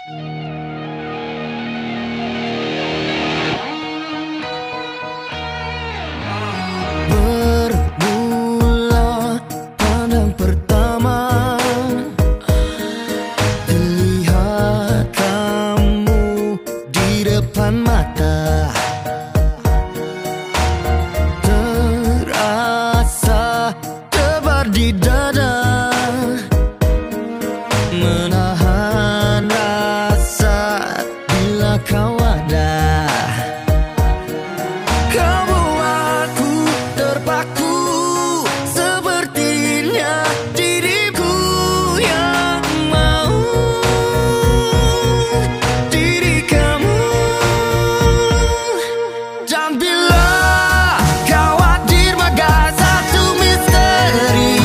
Bermula pandang pertama, terlihat kamu di depan mata. Terasa tebar di dada, menahan rasa bila kau ada. Kau buatku terpaku, sepertinya diriku yang mau diri kamu. Dan bila kau hadir bagai satu misteri,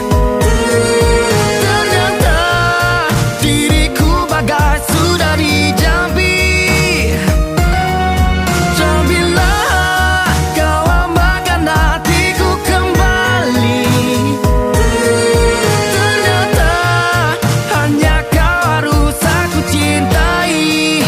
ternyata diriku bagai sudah dijambi. Dan bila kau ambakan hatiku kembali, ternyata hanya kau harus aku cintai.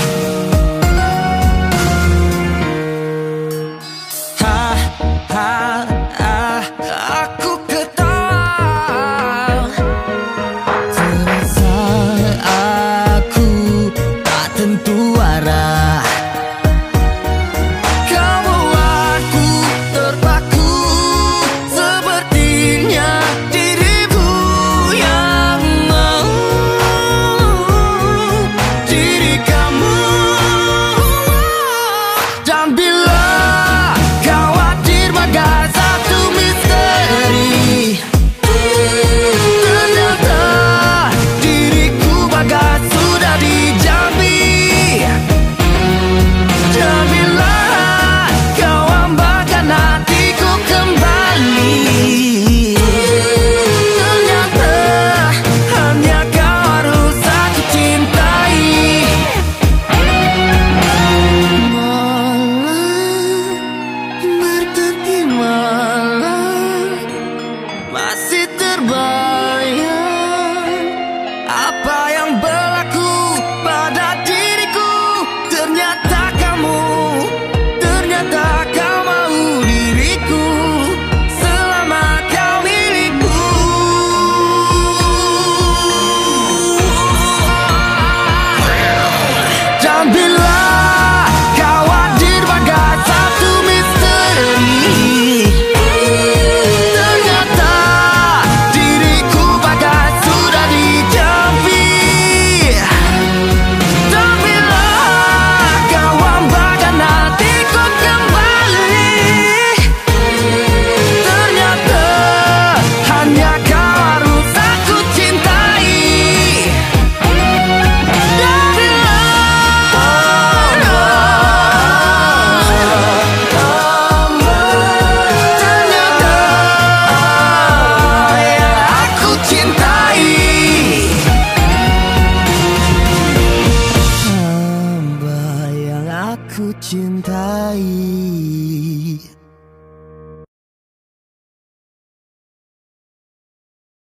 Aku ketawa, terasa aku tak tentu arah. Kau buatku terpaku, sepertinya diriku yang mau diri kamu. Dan bila kau hadir bagai satu misteri, ternyata diriku bagai sudah dijambi. Dan bila kau ambakan hatiku kembali, ternyata hanya kau harus aku cintai. Malam berganti malam, masih terbayang apa yang berlaku pada diriku. Ternyata kau mau diriku, selama kau milikku. Dan bila kau hadir bagai satu misteri, ternyata diriku bagai sudah dijambi. Dan bila kau ambakan hatiku kembali, ternyata hanya kau harus aku cintai. Dan bila ternyata yang aku cintai, hamba yang aku cintai.